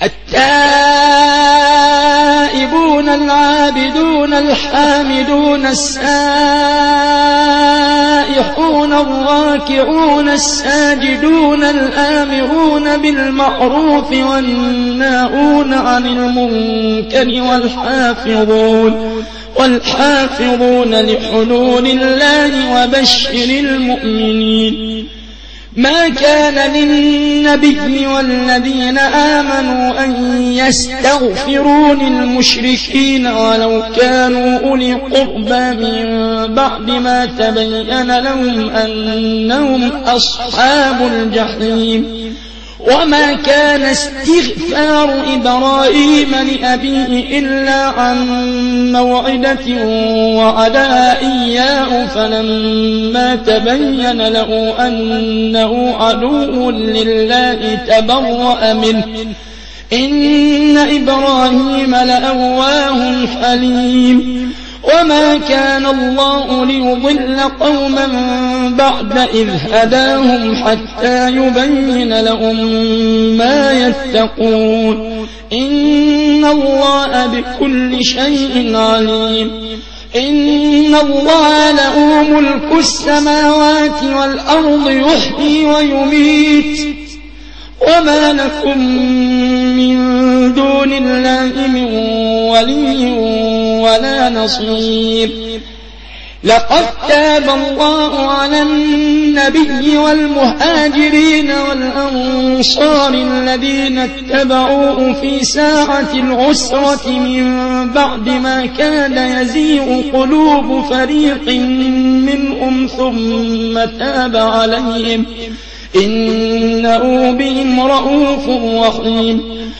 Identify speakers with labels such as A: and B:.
A: التائبون العابدون الحامدون السائحون الراكعون الساجدون الآمرون بالمعروف والناهون عن المنكر والحافظون لحدود الله وبشر المؤمنين. ما كان للنبي والذين آمنوا أن يستغفروا للمشركين ولو كانوا أولي قربى من بعد ما تبين لهم أنهم أصحاب الجحيم. وما كان استغفار إبراهيم لأبيه إلا عن موعدة وعدها إياه فلما تبين له أنه عدو لله تبرأ منه إن إبراهيم لأواه حليم. وما كان الله ليضل قوما بعد إذ هداهم حتى يبين لهم ما يتقون إن الله بكل شيء عليم. إن الله له ملك السماوات والأرض يحيي ويميت وما لكم من دون الله من ولي ولا نصير. لقد تاب الله على النبي والمهاجرين والأنصار الذين اتبعوه في ساعة العسرة من بعد ما كاد يزيغ قلوب فريق منهم ثم تاب عليهم إنه بهم رءوف رحيم.